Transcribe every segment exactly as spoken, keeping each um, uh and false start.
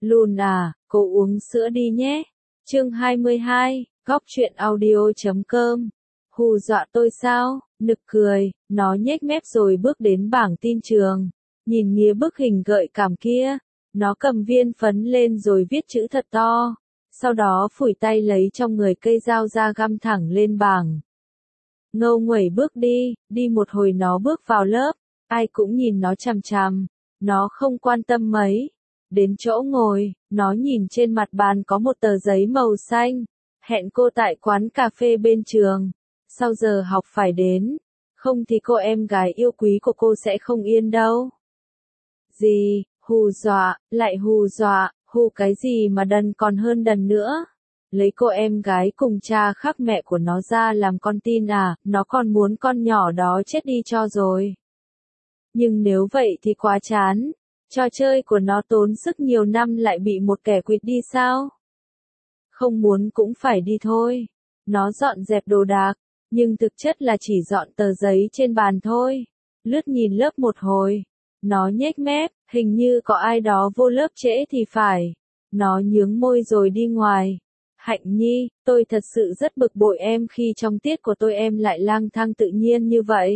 Lùn à, cô uống sữa đi nhé. Chương hai mươi hai, góc truyện audio chấm com. Hù dọa tôi sao? Nực cười, nó nhếch mép rồi bước đến bảng tin trường. Nhìn nghĩa bức hình gợi cảm kia, nó cầm viên phấn lên rồi viết chữ thật to. Sau đó phủi tay lấy trong người cây dao ra găm thẳng lên bảng. Ngâu nguẩy bước đi, đi một hồi nó bước vào lớp, ai cũng nhìn nó chằm chằm, nó không quan tâm mấy. Đến chỗ ngồi, nó nhìn trên mặt bàn có một tờ giấy màu xanh, hẹn cô tại quán cà phê bên trường, sau giờ học phải đến, không thì cô em gái yêu quý của cô sẽ không yên đâu. Gì, hù dọa, lại hù dọa, hù cái gì mà đần còn hơn đần nữa. Lấy cô em gái cùng cha khác mẹ của nó ra làm con tin à, nó còn muốn con nhỏ đó chết đi cho rồi. Nhưng nếu vậy thì quá chán, trò chơi của nó tốn sức nhiều năm lại bị một kẻ quỵt đi sao? Không muốn cũng phải đi thôi. Nó dọn dẹp đồ đạc, nhưng thực chất là chỉ dọn tờ giấy trên bàn thôi. Lướt nhìn lớp một hồi, nó nhếch mép, hình như có ai đó vô lớp trễ thì phải. Nó nhướng môi rồi đi ngoài. Hạnh Nhi, tôi thật sự rất bực bội em khi trong tiết của tôi em lại lang thang tự nhiên như vậy.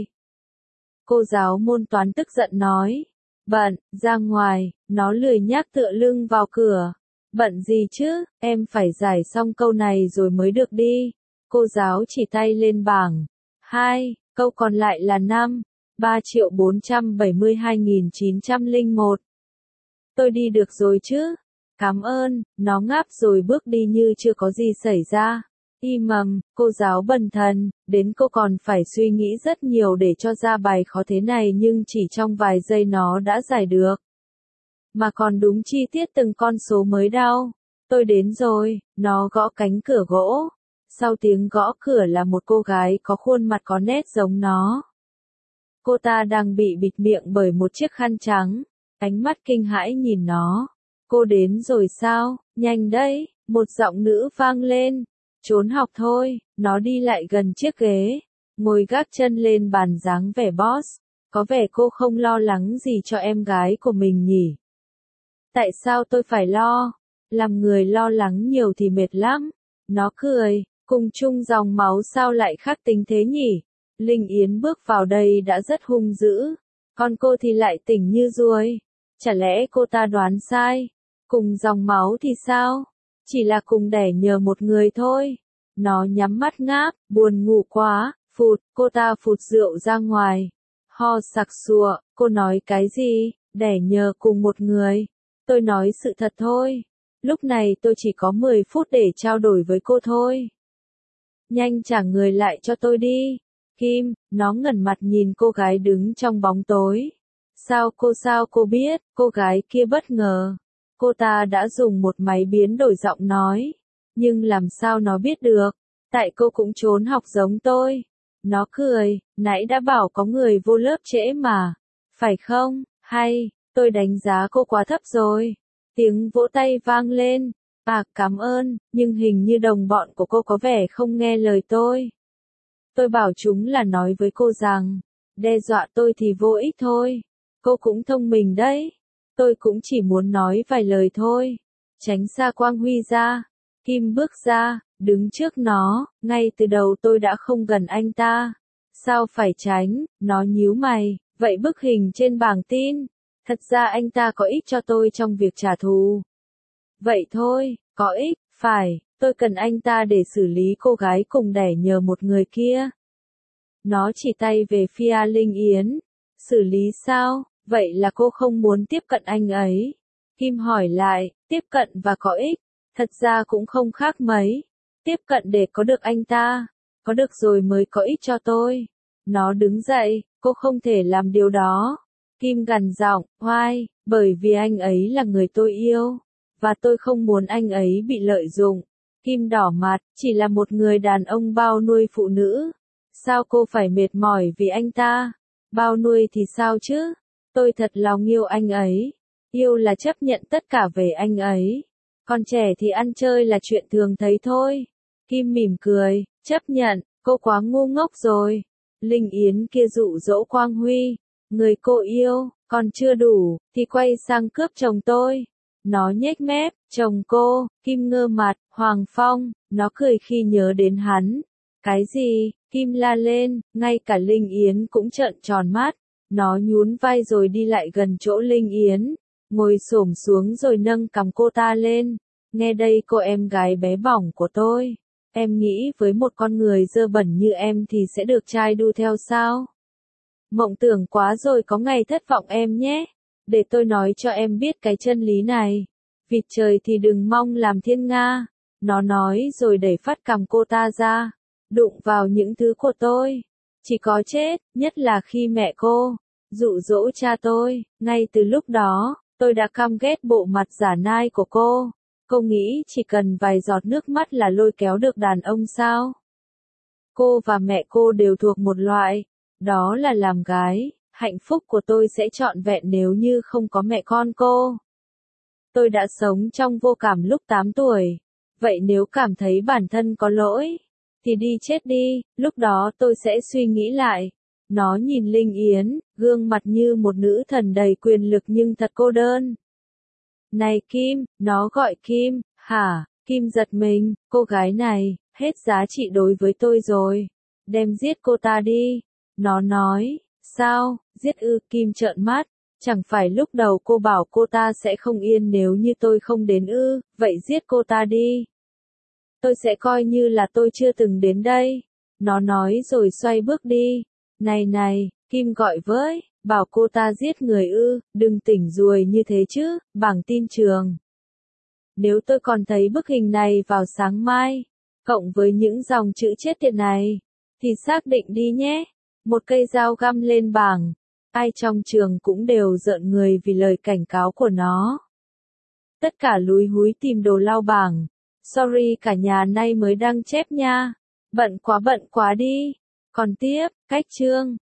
Cô giáo môn toán tức giận nói. Bận, ra ngoài, nó lười nhác tựa lưng vào cửa. Bận gì chứ, em phải giải xong câu này rồi mới được đi. Cô giáo chỉ tay lên bảng. Hai, câu còn lại là năm, ba triệu bốn trăm bảy mươi hai nghìn chín trăm lẻ một. Tôi đi được rồi chứ? Cảm ơn, nó ngáp rồi bước đi như chưa có gì xảy ra. Im mầm, cô giáo bần thần, đến cô còn phải suy nghĩ rất nhiều để cho ra bài khó thế này nhưng chỉ trong vài giây nó đã giải được. Mà còn đúng chi tiết từng con số mới đau. Tôi đến rồi, nó gõ cánh cửa gỗ. Sau tiếng gõ cửa là một cô gái có khuôn mặt có nét giống nó. Cô ta đang bị bịt miệng bởi một chiếc khăn trắng, ánh mắt kinh hãi nhìn nó. Cô đến rồi sao, nhanh đấy, một giọng nữ vang lên. Trốn học thôi, nó đi lại gần chiếc ghế, ngồi gác chân lên bàn dáng vẻ boss. Có vẻ cô không lo lắng gì cho em gái của mình nhỉ? Tại sao tôi phải lo? Làm người lo lắng nhiều thì mệt lắm. Nó cười, cùng chung dòng máu sao lại khác tính thế nhỉ? Linh Yến bước vào đây đã rất hung dữ, còn cô thì lại tỉnh như ruồi. Chả lẽ cô ta đoán sai? Cùng dòng máu thì sao? Chỉ là cùng đẻ nhờ một người thôi. Nó nhắm mắt ngáp, buồn ngủ quá, phụt, cô ta phụt rượu ra ngoài. Ho sặc sụa, cô nói cái gì, đẻ nhờ cùng một người. Tôi nói sự thật thôi. Lúc này tôi chỉ có mười phút để trao đổi với cô thôi. Nhanh trả người lại cho tôi đi. Kim, nó ngẩn mặt nhìn cô gái đứng trong bóng tối. Sao cô sao cô biết, cô gái kia bất ngờ. Cô ta đã dùng một máy biến đổi giọng nói. Nhưng làm sao nó biết được? Tại cô cũng trốn học giống tôi. Nó cười, nãy đã bảo có người vô lớp trễ mà. Phải không? Hay, tôi đánh giá cô quá thấp rồi. Tiếng vỗ tay vang lên. À, cảm ơn, nhưng hình như đồng bọn của cô có vẻ không nghe lời tôi. Tôi bảo chúng là nói với cô rằng, đe dọa tôi thì vô ích thôi. Cô cũng thông minh đấy. Tôi cũng chỉ muốn nói vài lời thôi. Tránh xa Quang Huy ra. Kim bước ra, đứng trước nó, ngay từ đầu tôi đã không gần anh ta. Sao phải tránh, nó nhíu mày, vậy bức hình trên bảng tin. Thật ra anh ta có ích cho tôi trong việc trả thù. Vậy thôi, có ích, phải, tôi cần anh ta để xử lý cô gái cùng đẻ nhờ một người kia. Nó chỉ tay về phía Linh Yến. Xử lý sao? Vậy là cô không muốn tiếp cận anh ấy. Kim hỏi lại, tiếp cận và có ích. Thật ra cũng không khác mấy. Tiếp cận để có được anh ta. Có được rồi mới có ích cho tôi. Nó đứng dậy, cô không thể làm điều đó. Kim gằn giọng, oai, bởi vì anh ấy là người tôi yêu. Và tôi không muốn anh ấy bị lợi dụng. Kim đỏ mặt, chỉ là một người đàn ông bao nuôi phụ nữ. Sao cô phải mệt mỏi vì anh ta? Bao nuôi thì sao chứ? Tôi thật lòng yêu anh ấy. Yêu là chấp nhận tất cả về anh ấy. Còn trẻ thì ăn chơi là chuyện thường thấy thôi. Kim mỉm cười, chấp nhận, cô quá ngu ngốc rồi. Linh Yến kia dụ dỗ Quang Huy. Người cô yêu, còn chưa đủ, thì quay sang cướp chồng tôi. Nó nhếch mép, chồng cô, Kim ngơ mặt, Hoàng Phong, nó cười khi nhớ đến hắn. Cái gì? Kim la lên, ngay cả Linh Yến cũng trợn tròn mắt. Nó nhún vai rồi đi lại gần chỗ Linh Yến, ngồi xổm xuống rồi nâng cằm cô ta lên. Nghe đây cô em gái bé bỏng của tôi. Em nghĩ với một con người dơ bẩn như em thì sẽ được trai đu theo sao? Mộng tưởng quá rồi có ngày thất vọng em nhé. Để tôi nói cho em biết cái chân lý này. Vịt trời thì đừng mong làm thiên nga. Nó nói rồi đẩy phát cằm cô ta ra. Đụng vào những thứ của tôi. Chỉ có chết, nhất là khi mẹ cô dụ dỗ cha tôi. Ngay từ lúc đó, tôi đã căm ghét bộ mặt giả nai của cô. Cô nghĩ chỉ cần vài giọt nước mắt là lôi kéo được đàn ông sao? Cô và mẹ cô đều thuộc một loại. Đó là làm gái. Hạnh phúc của tôi sẽ trọn vẹn nếu như không có mẹ con cô. Tôi đã sống trong vô cảm lúc tám tuổi. Vậy nếu cảm thấy bản thân có lỗi, thì đi chết đi, lúc đó tôi sẽ suy nghĩ lại. Nó nhìn Linh Yến, gương mặt như một nữ thần đầy quyền lực nhưng thật cô đơn. Này Kim, nó gọi Kim, hả? Kim giật mình, cô gái này, hết giá trị đối với tôi rồi. Đem giết cô ta đi. Nó nói, sao, giết ư? Kim trợn mắt. Chẳng phải lúc đầu cô bảo cô ta sẽ không yên nếu như tôi không đến ư, vậy giết cô ta đi. Tôi sẽ coi như là tôi chưa từng đến đây. Nó nói rồi xoay bước đi. Này này, Kim gọi với, bảo cô ta giết người ư, đừng tỉnh ruồi như thế chứ, bảng tin trường. Nếu tôi còn thấy bức hình này vào sáng mai, cộng với những dòng chữ chết tiệt này, thì xác định đi nhé. Một cây dao găm lên bảng. Ai trong trường cũng đều rợn người vì lời cảnh cáo của nó. Tất cả lúi húi tìm đồ lau bảng. Sorry cả nhà nay mới đăng chép nha. Bận quá bận quá đi. Còn tiếp, cách chương.